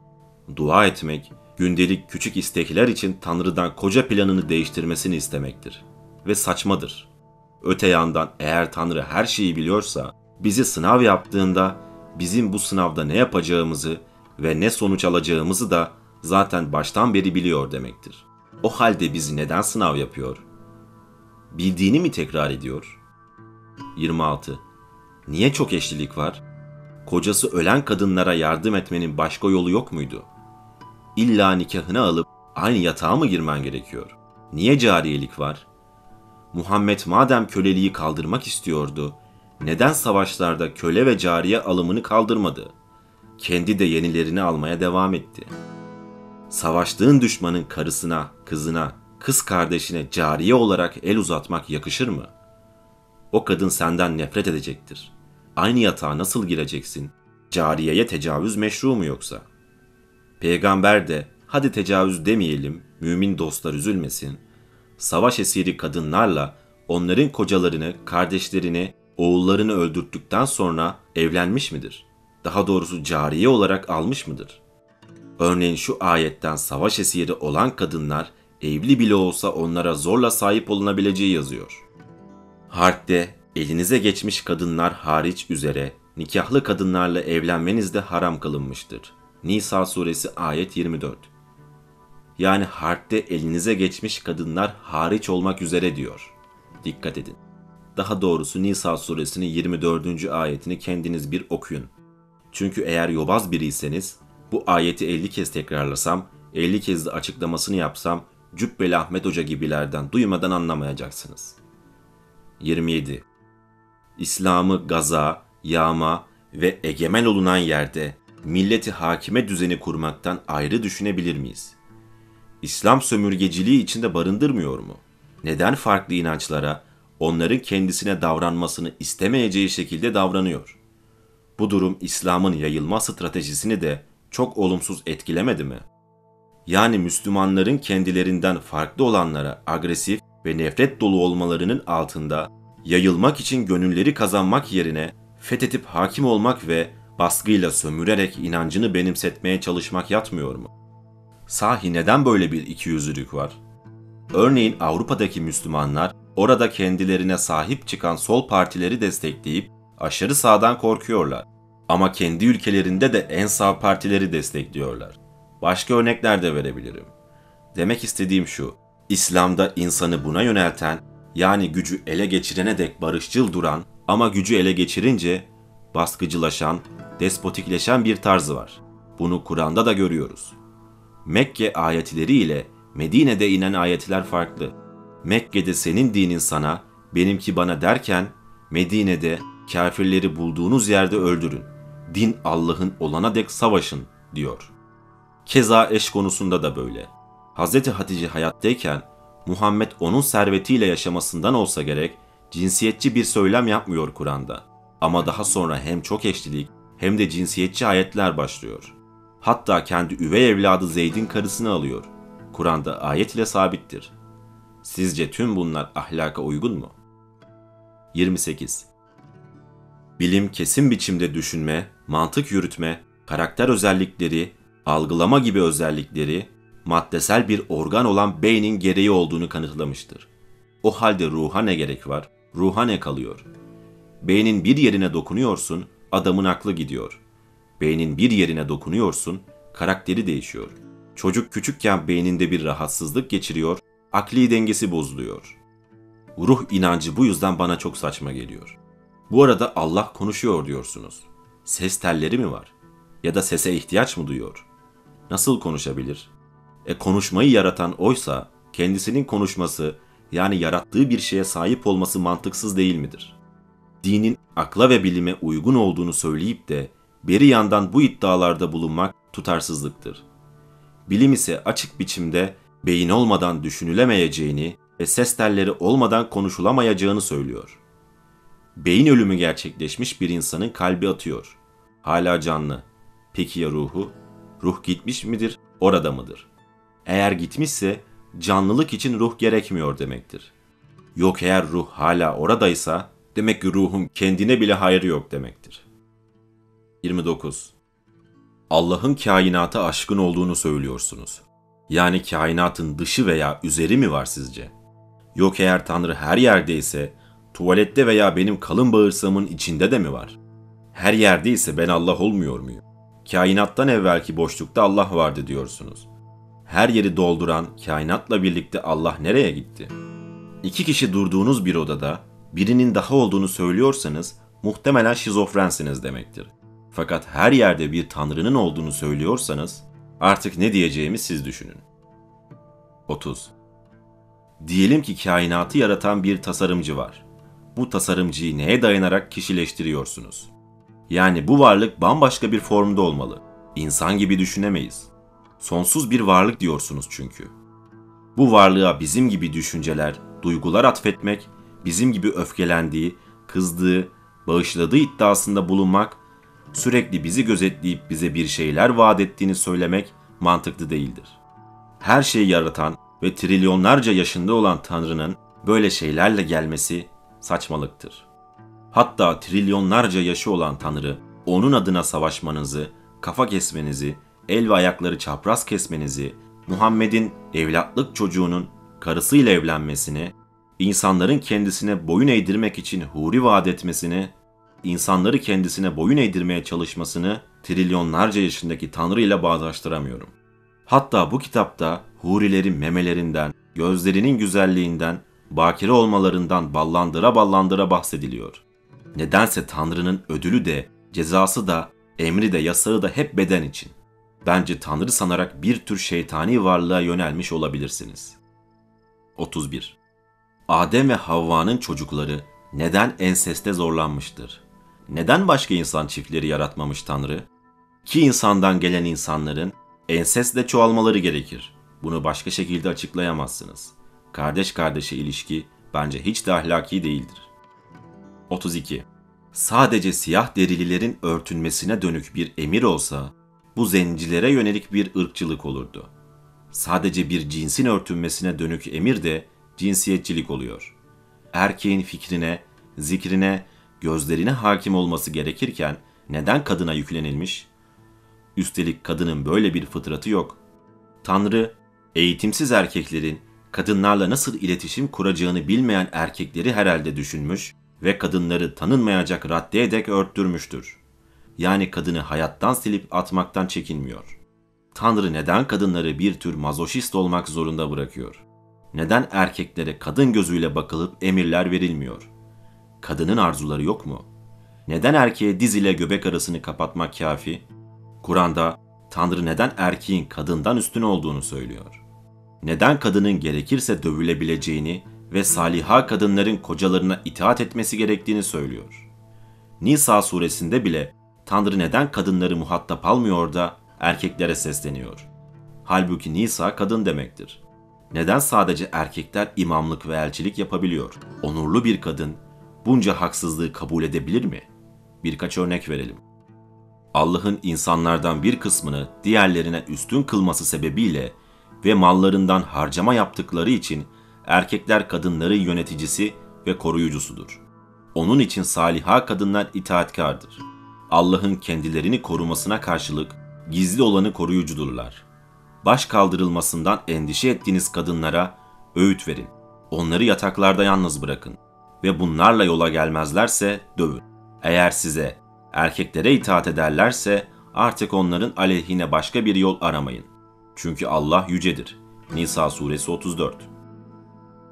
Dua etmek, gündelik küçük istekler için Tanrı'dan koca planını değiştirmesini istemektir. Ve saçmadır. Öte yandan eğer Tanrı her şeyi biliyorsa, bizi sınav yaptığında bizim bu sınavda ne yapacağımızı ve ne sonuç alacağımızı da zaten baştan beri biliyor demektir. O halde bizi neden sınav yapıyor? Bildiğini mi tekrar ediyor? yirmi altı. Niye çok eşlilik var? Kocası ölen kadınlara yardım etmenin başka yolu yok muydu? İlla nikahını alıp aynı yatağa mı girmen gerekiyor? Niye cariyelik var? Muhammed madem köleliği kaldırmak istiyordu, neden savaşlarda köle ve cariye alımını kaldırmadı? Kendi de yenilerini almaya devam etti. Savaştığın düşmanın karısına, kızına, kız kardeşine cariye olarak el uzatmak yakışır mı? O kadın senden nefret edecektir. Aynı yatağa nasıl gireceksin? Cariyeye tecavüz meşru mu yoksa? Peygamber de, hadi tecavüz demeyelim, mümin dostlar üzülmesin, savaş esiri kadınlarla onların kocalarını, kardeşlerini, oğullarını öldürttükten sonra evlenmiş midir? Daha doğrusu cariye olarak almış mıdır? Örneğin şu ayetten savaş esiri olan kadınlar evli bile olsa onlara zorla sahip olunabileceği yazıyor. Harpte elinize geçmiş kadınlar hariç üzere nikahlı kadınlarla evlenmeniz de haram kılınmıştır. Nisa suresi ayet yirmi dört. Yani harpte elinize geçmiş kadınlar hariç olmak üzere diyor. Dikkat edin. Daha doğrusu Nisa suresinin yirmi dördüncü ayetini kendiniz bir okuyun. Çünkü eğer yobaz biriyseniz, bu ayeti elli kez tekrarlasam, elli kez de açıklamasını yapsam, Cübbeli Ahmet Hoca gibilerden duymadan anlamayacaksınız. yirmi yedi. İslam'ı gaza, yağma ve egemen olunan yerde milleti hakime düzeni kurmaktan ayrı düşünebilir miyiz? İslam sömürgeciliği içinde barındırmıyor mu? Neden farklı inançlara, onların kendisine davranmasını istemeyeceği şekilde davranıyor? Bu durum İslam'ın yayılma stratejisini de çok olumsuz etkilemedi mi? Yani Müslümanların kendilerinden farklı olanlara agresif ve nefret dolu olmalarının altında yayılmak için gönülleri kazanmak yerine fethedip hakim olmak ve baskıyla sömürerek inancını benimsetmeye çalışmak yatmıyor mu? Sahi neden böyle bir ikiyüzlülük var? Örneğin Avrupa'daki Müslümanlar orada kendilerine sahip çıkan sol partileri destekleyip aşırı sağdan korkuyorlar. Ama kendi ülkelerinde de en sağ partileri destekliyorlar. Başka örnekler de verebilirim. Demek istediğim şu, İslam'da insanı buna yönelten, yani gücü ele geçirene dek barışçıl duran ama gücü ele geçirince baskıcılaşan, despotikleşen bir tarzı var. Bunu Kur'an'da da görüyoruz. Mekke ayetleri ile Medine'de inen ayetler farklı. Mekke'de senin dinin sana, benimki bana derken, Medine'de kafirleri bulduğunuz yerde öldürün. Din Allah'ın olana dek savaşın diyor. Keza eş konusunda da böyle. Hazreti Hatice hayattayken Muhammed onun servetiyle yaşamasından olsa gerek cinsiyetçi bir söylem yapmıyor Kur'an'da. Ama daha sonra hem çok eşlilik hem de cinsiyetçi ayetler başlıyor. Hatta kendi üvey evladı Zeyd'in karısını alıyor. Kur'an'da ayet ile sabittir. Sizce tüm bunlar ahlaka uygun mu? yirmi sekiz. Bilim kesin biçimde düşünme, mantık yürütme, karakter özellikleri, algılama gibi özellikleri, maddesel bir organ olan beynin gereği olduğunu kanıtlamıştır. O halde ruha ne gerek var? Ruha ne kalıyor? Beynin bir yerine dokunuyorsun, adamın aklı gidiyor. Beynin bir yerine dokunuyorsun, karakteri değişiyor. Çocuk küçükken beyninde bir rahatsızlık geçiriyor, Akli dengesi bozuluyor. Ruh inancı bu yüzden bana çok saçma geliyor. Bu arada Allah konuşuyor diyorsunuz. Ses telleri mi var? Ya da sese ihtiyaç mı duyuyor? Nasıl konuşabilir? E konuşmayı yaratan oysa kendisinin konuşması, yani yarattığı bir şeye sahip olması mantıksız değil midir? Dinin akla ve bilime uygun olduğunu söyleyip de beri yandan bu iddialarda bulunmak tutarsızlıktır. Bilim ise açık biçimde beyin olmadan düşünülemeyeceğini ve ses telleri olmadan konuşulamayacağını söylüyor. Beyin ölümü gerçekleşmiş bir insanın kalbi atıyor. Hala canlı. Peki ya ruhu? Ruh gitmiş midir, orada mıdır? Eğer gitmişse canlılık için ruh gerekmiyor demektir. Yok eğer ruh hala oradaysa demek ki ruhun kendine bile hayrı yok demektir. yirmi dokuz. Allah'ın kainata aşkın olduğunu söylüyorsunuz. Yani kainatın dışı veya üzeri mi var sizce? Yok eğer Tanrı her yerdeyse, tuvalette veya benim kalın bağırsağımın içinde de mi var? Her yerdeyse ben Allah olmuyor muyum? Kainattan evvelki boşlukta Allah vardı diyorsunuz. Her yeri dolduran kainatla birlikte Allah nereye gitti? İki kişi durduğunuz bir odada birinin daha olduğunu söylüyorsanız muhtemelen şizofrensiniz demektir. Fakat her yerde bir Tanrı'nın olduğunu söylüyorsanız artık ne diyeceğimi siz düşünün. otuz. Diyelim ki kainatı yaratan bir tasarımcı var. Bu tasarımcıyı neye dayanarak kişileştiriyorsunuz? Yani bu varlık bambaşka bir formda olmalı. İnsan gibi düşünemeyiz. Sonsuz bir varlık diyorsunuz çünkü. Bu varlığa bizim gibi düşünceler, duygular atfetmek, bizim gibi öfkelendiği, kızdığı, bağışladığı iddiasında bulunmak, sürekli bizi gözetleyip bize bir şeyler vaat ettiğini söylemek mantıklı değildir. Her şeyi yaratan ve trilyonlarca yaşında olan Tanrı'nın böyle şeylerle gelmesi saçmalıktır. Hatta trilyonlarca yaşı olan Tanrı, onun adına savaşmanızı, kafa kesmenizi, el ve ayakları çapraz kesmenizi, Muhammed'in evlatlık çocuğunun karısıyla evlenmesini, insanların kendisine boyun eğdirmek için huri vaat etmesini, insanları kendisine boyun eğdirmeye çalışmasını trilyonlarca yaşındaki Tanrı ile bağdaştıramıyorum. Hatta bu kitapta hurilerin memelerinden, gözlerinin güzelliğinden, bakire olmalarından ballandıra ballandıra bahsediliyor. Nedense Tanrı'nın ödülü de, cezası da, emri de, yasağı da hep beden için. Bence Tanrı sanarak bir tür şeytani varlığa yönelmiş olabilirsiniz. otuz bir. Adem ve Havva'nın çocukları neden enseste zorlanmıştır? Neden başka insan çiftleri yaratmamış Tanrı? Ki insandan gelen insanların ensestle çoğalmaları gerekir. Bunu başka şekilde açıklayamazsınız. Kardeş kardeşe ilişki bence hiç de ahlaki değildir. otuz iki. Sadece siyah derililerin örtünmesine dönük bir emir olsa, bu zencilere yönelik bir ırkçılık olurdu. Sadece bir cinsin örtünmesine dönük emir de cinsiyetçilik oluyor. Erkeğin fikrine, zikrine, gözlerine hakim olması gerekirken neden kadına yüklenilmiş? Üstelik kadının böyle bir fıtratı yok. Tanrı, eğitimsiz erkeklerin kadınlarla nasıl iletişim kuracağını bilmeyen erkekleri herhalde düşünmüş ve kadınları tanınmayacak raddeye dek örttürmüştür. Yani kadını hayattan silip atmaktan çekinmiyor. Tanrı neden kadınları bir tür mazoşist olmak zorunda bırakıyor? Neden erkeklere kadın gözüyle bakılıp emirler verilmiyor? Kadının arzuları yok mu? Neden erkeğe diz ile göbek arasını kapatmak kafi? Kur'an'da Tanrı neden erkeğin kadından üstün olduğunu söylüyor? Neden kadının gerekirse dövülebileceğini ve saliha kadınların kocalarına itaat etmesi gerektiğini söylüyor? Nisa suresinde bile Tanrı neden kadınları muhatap almıyor da erkeklere sesleniyor? Halbuki Nisa kadın demektir. Neden sadece erkekler imamlık ve elçilik yapabiliyor? Onurlu bir kadın bunca haksızlığı kabul edebilir mi? Birkaç örnek verelim. Allah'ın insanlardan bir kısmını diğerlerine üstün kılması sebebiyle ve mallarından harcama yaptıkları için erkekler kadınların yöneticisi ve koruyucusudur. Onun için saliha kadınlar itaatkardır. Allah'ın kendilerini korumasına karşılık gizli olanı koruyucudurlar. Baş kaldırılmasından endişe ettiğiniz kadınlara öğüt verin. Onları yataklarda yalnız bırakın ve bunlarla yola gelmezlerse dövün. Eğer size, erkeklere itaat ederlerse artık onların aleyhine başka bir yol aramayın. Çünkü Allah yücedir. Nisa suresi otuz dört.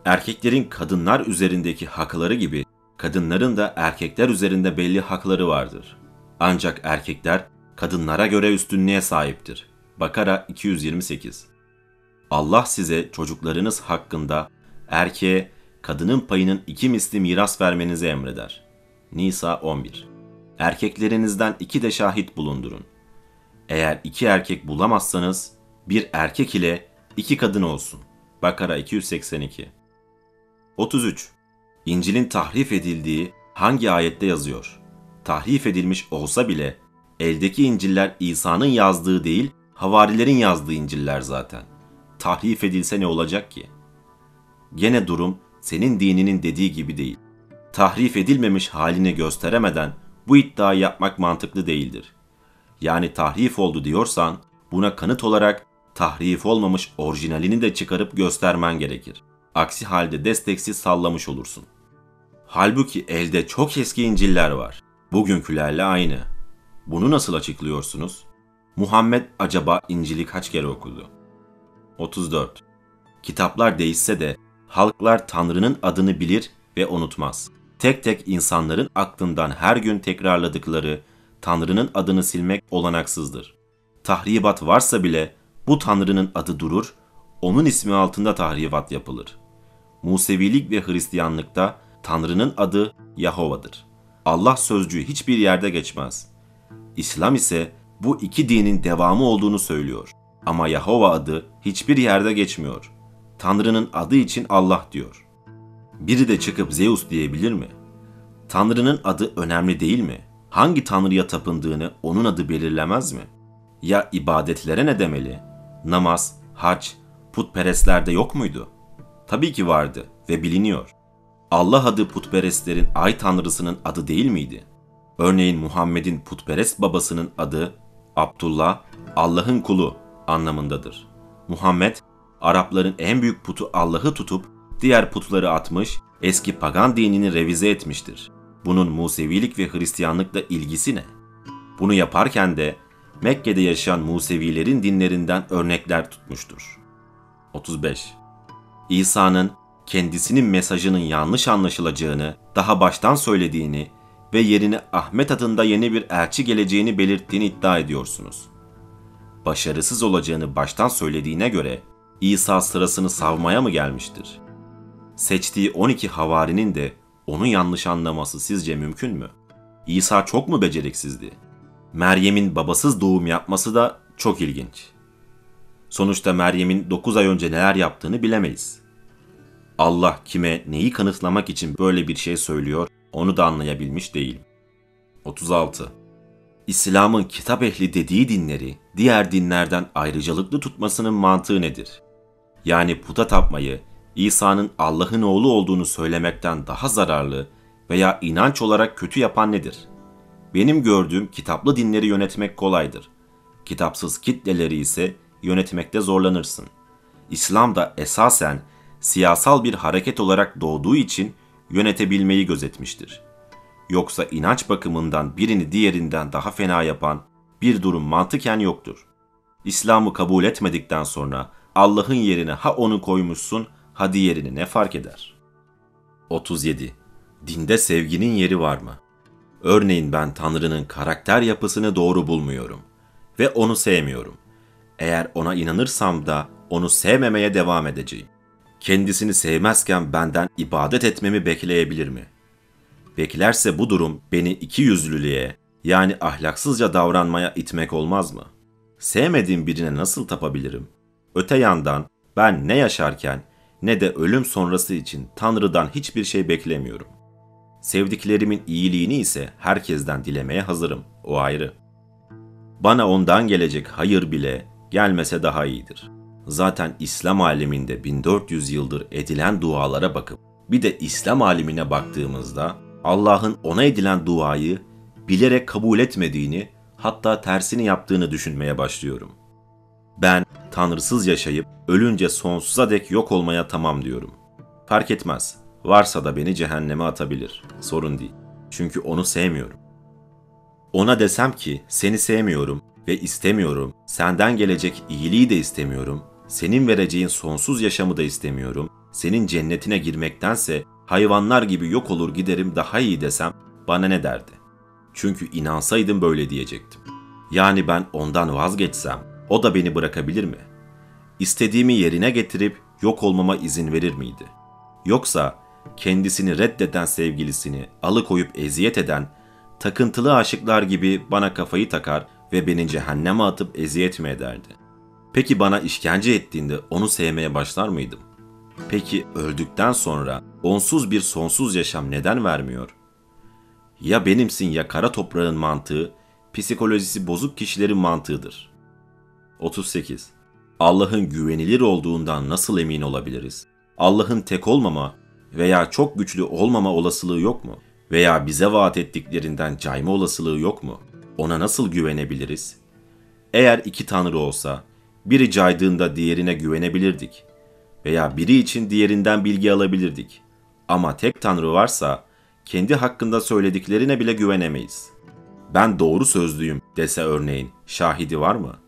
Erkeklerin kadınlar üzerindeki hakları gibi kadınların da erkekler üzerinde belli hakları vardır. Ancak erkekler kadınlara göre üstünlüğe sahiptir. Bakara iki yüz yirmi sekiz. Allah size çocuklarınız hakkında erkeğe kadının payının iki misli miras vermenizi emreder. Nisa on bir. Erkeklerinizden iki de şahit bulundurun. Eğer iki erkek bulamazsanız bir erkek ile iki kadın olsun. Bakara iki yüz seksen iki. otuz üç. İncil'in tahrif edildiği hangi ayette yazıyor? Tahrif edilmiş olsa bile eldeki İncil'ler İsa'nın yazdığı değil, havarilerin yazdığı İncil'ler zaten. Tahrif edilse ne olacak ki? Gene durum senin dininin dediği gibi değil. Tahrif edilmemiş halini gösteremeden bu iddiayı yapmak mantıklı değildir. Yani tahrif oldu diyorsan buna kanıt olarak tahrif olmamış orijinalini de çıkarıp göstermen gerekir. Aksi halde desteksiz sallamış olursun. Halbuki elde çok eski İncil'ler var. Bugünkülerle aynı. Bunu nasıl açıklıyorsunuz? Muhammed acaba İncil'i kaç kere okudu? otuz dört. Kitaplar değişse de halklar Tanrı'nın adını bilir ve unutmaz. Tek tek insanların aklından her gün tekrarladıkları Tanrı'nın adını silmek olanaksızdır. Tahribat varsa bile bu Tanrı'nın adı durur, onun ismi altında tahribat yapılır. Musevilik ve Hristiyanlıkta Tanrı'nın adı Yahova'dır. Allah sözcüğü hiçbir yerde geçmez. İslam ise bu iki dinin devamı olduğunu söylüyor. Ama Yahova adı hiçbir yerde geçmiyor. Tanrı'nın adı için Allah diyor. Biri de çıkıp Zeus diyebilir mi? Tanrı'nın adı önemli değil mi? Hangi Tanrı'ya tapındığını onun adı belirlemez mi? Ya ibadetlere ne demeli? Namaz, hac, putperestlerde yok muydu? Tabii ki vardı ve biliniyor. Allah adı putperestlerin ay tanrısının adı değil miydi? Örneğin Muhammed'in putperest babasının adı Abdullah, Allah'ın kulu anlamındadır. Muhammed, Arapların en büyük putu Allah'ı tutup diğer putları atmış, eski pagan dinini revize etmiştir. Bunun Musevilik ve Hristiyanlıkla ilgisi ne? Bunu yaparken de Mekke'de yaşayan Musevilerin dinlerinden örnekler tutmuştur. otuz beş. İsa'nın kendisinin mesajının yanlış anlaşılacağını, daha baştan söylediğini ve yerine Ahmet adında yeni bir elçi geleceğini belirttiğini iddia ediyorsunuz. Başarısız olacağını baştan söylediğine göre İsa sırasını savmaya mı gelmiştir? Seçtiği on iki havarinin de onu yanlış anlaması sizce mümkün mü? İsa çok mu beceriksizdi? Meryem'in babasız doğum yapması da çok ilginç. Sonuçta Meryem'in dokuz ay önce neler yaptığını bilemeyiz. Allah kime neyi kanıtlamak için böyle bir şey söylüyor, onu da anlayabilmiş değilim. otuz altı. İslam'ın kitap ehli dediği dinleri diğer dinlerden ayrıcalıklı tutmasının mantığı nedir? Yani puta tapmayı, İsa'nın Allah'ın oğlu olduğunu söylemekten daha zararlı veya inanç olarak kötü yapan nedir? Benim gördüğüm kitaplı dinleri yönetmek kolaydır. Kitapsız kitleleri ise yönetmekte zorlanırsın. İslam da esasen siyasal bir hareket olarak doğduğu için yönetebilmeyi gözetmiştir. Yoksa inanç bakımından birini diğerinden daha fena yapan bir durum mantıken yoktur. İslam'ı kabul etmedikten sonra Allah'ın yerine ha onu koymuşsun ha diğerini ne fark eder? otuz yedi. Dinde sevginin yeri var mı? Örneğin ben Tanrı'nın karakter yapısını doğru bulmuyorum ve onu sevmiyorum. Eğer ona inanırsam da onu sevmemeye devam edeceğim. Kendisini sevmezken benden ibadet etmemi bekleyebilir mi? Beklerse bu durum beni ikiyüzlülüğe, yani ahlaksızca davranmaya itmek olmaz mı? Sevmediğim birine nasıl tapabilirim? Öte yandan ben ne yaşarken ne de ölüm sonrası için Tanrı'dan hiçbir şey beklemiyorum. Sevdiklerimin iyiliğini ise herkesten dilemeye hazırım, o ayrı. Bana ondan gelecek hayır bile gelmese daha iyidir. Zaten İslam aleminde bin dört yüz yıldır edilen dualara bakıp bir de İslam alemine baktığımızda Allah'ın ona edilen duayı bilerek kabul etmediğini, hatta tersini yaptığını düşünmeye başlıyorum. Ben tanrısız yaşayıp ölünce sonsuza dek yok olmaya tamam diyorum. Fark etmez, varsa da beni cehenneme atabilir, sorun değil. Çünkü onu sevmiyorum. Ona desem ki seni sevmiyorum ve istemiyorum, senden gelecek iyiliği de istemiyorum, senin vereceğin sonsuz yaşamı da istemiyorum, senin cennetine girmektense hayvanlar gibi yok olur giderim daha iyi desem bana ne derdi? Çünkü inansaydım böyle diyecektim. Yani ben ondan vazgeçsem o da beni bırakabilir mi? İstediğimi yerine getirip yok olmama izin verir miydi? Yoksa kendisini reddeden sevgilisini alıkoyup eziyet eden takıntılı aşıklar gibi bana kafayı takar ve beni cehenneme atıp eziyet mi ederdi? Peki bana işkence ettiğinde onu sevmeye başlar mıydım? Peki öldükten sonra onsuz bir sonsuz yaşam neden vermiyor? Ya benimsin ya kara toprağın mantığı, psikolojisi bozuk kişilerin mantığıdır. otuz sekiz. Allah'ın güvenilir olduğundan nasıl emin olabiliriz? Allah'ın tek olmama veya çok güçlü olmama olasılığı yok mu? Veya bize vaat ettiklerinden cayma olasılığı yok mu? Ona nasıl güvenebiliriz? Eğer iki tanrı olsa, biri caydığında diğerine güvenebilirdik. Veya biri için diğerinden bilgi alabilirdik. Ama tek tanrı varsa, kendi hakkında söylediklerine bile güvenemeyiz. Ben doğru sözlüyüm dese örneğin, şahidi var mı?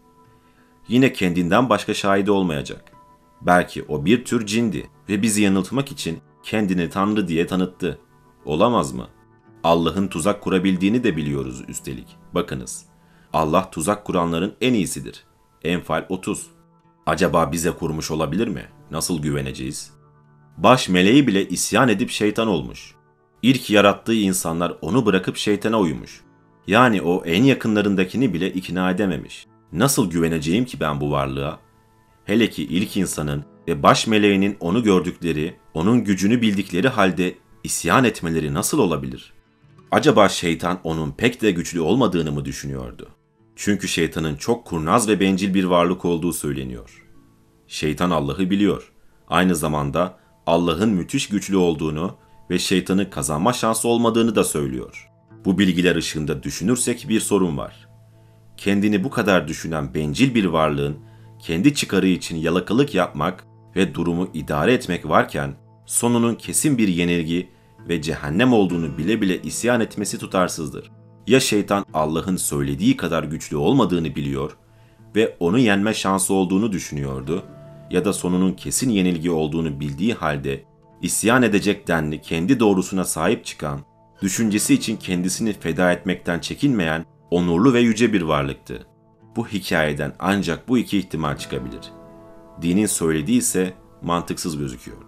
Yine kendinden başka şahidi olmayacak. Belki o bir tür cindi ve bizi yanıltmak için kendini tanrı diye tanıttı. Olamaz mı? Allah'ın tuzak kurabildiğini de biliyoruz üstelik. Bakınız, Allah tuzak kuranların en iyisidir. Enfal otuz. Acaba bize kurmuş olabilir mi? Nasıl güveneceğiz? Baş meleği bile isyan edip şeytan olmuş. İlk yarattığı insanlar onu bırakıp şeytana uymuş. Yani o en yakınlarındakini bile ikna edememiş. Nasıl güveneceğim ki ben bu varlığa? Hele ki ilk insanın ve baş meleğinin onu gördükleri, onun gücünü bildikleri halde isyan etmeleri nasıl olabilir? Acaba şeytan onun pek de güçlü olmadığını mı düşünüyordu? Çünkü şeytanın çok kurnaz ve bencil bir varlık olduğu söyleniyor. Şeytan Allah'ı biliyor. Aynı zamanda Allah'ın müthiş güçlü olduğunu ve şeytanı kazanma şansı olmadığını da söylüyor. Bu bilgiler ışığında düşünürsek bir sorun var. Kendini bu kadar düşünen bencil bir varlığın kendi çıkarı için yalakalık yapmak ve durumu idare etmek varken sonunun kesin bir yenilgi ve cehennem olduğunu bile bile isyan etmesi tutarsızdır. Ya şeytan Allah'ın söylediği kadar güçlü olmadığını biliyor ve onu yenme şansı olduğunu düşünüyordu ya da sonunun kesin yenilgi olduğunu bildiği halde isyan edecek denli kendi doğrusuna sahip çıkan, düşüncesi için kendisini feda etmekten çekinmeyen onurlu ve yüce bir varlıktı. Bu hikayeden ancak bu iki ihtimal çıkabilir. Dinin söylediği ise mantıksız gözüküyor.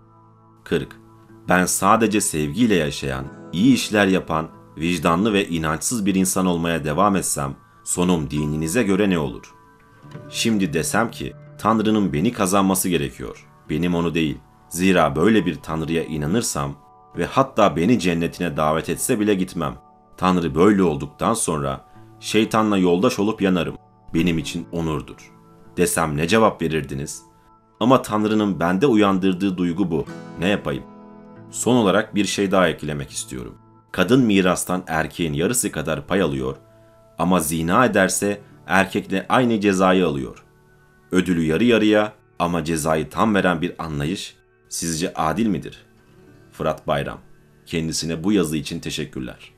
kırk. Ben sadece sevgiyle yaşayan, iyi işler yapan, vicdanlı ve inançsız bir insan olmaya devam etsem, sonum dininize göre ne olur? Şimdi desem ki, Tanrı'nın beni kazanması gerekiyor, benim onu değil. Zira böyle bir Tanrı'ya inanırsam ve hatta beni cennetine davet etse bile gitmem. Tanrı böyle olduktan sonra şeytanla yoldaş olup yanarım. Benim için onurdur. Desem ne cevap verirdiniz? Ama Tanrı'nın bende uyandırdığı duygu bu. Ne yapayım? Son olarak bir şey daha eklemek istiyorum. Kadın mirastan erkeğin yarısı kadar pay alıyor ama zina ederse erkekle aynı cezayı alıyor. Ödülü yarı yarıya ama cezayı tam veren bir anlayış sizce adil midir? Fırat Bayram. Kendisine bu yazı için teşekkürler.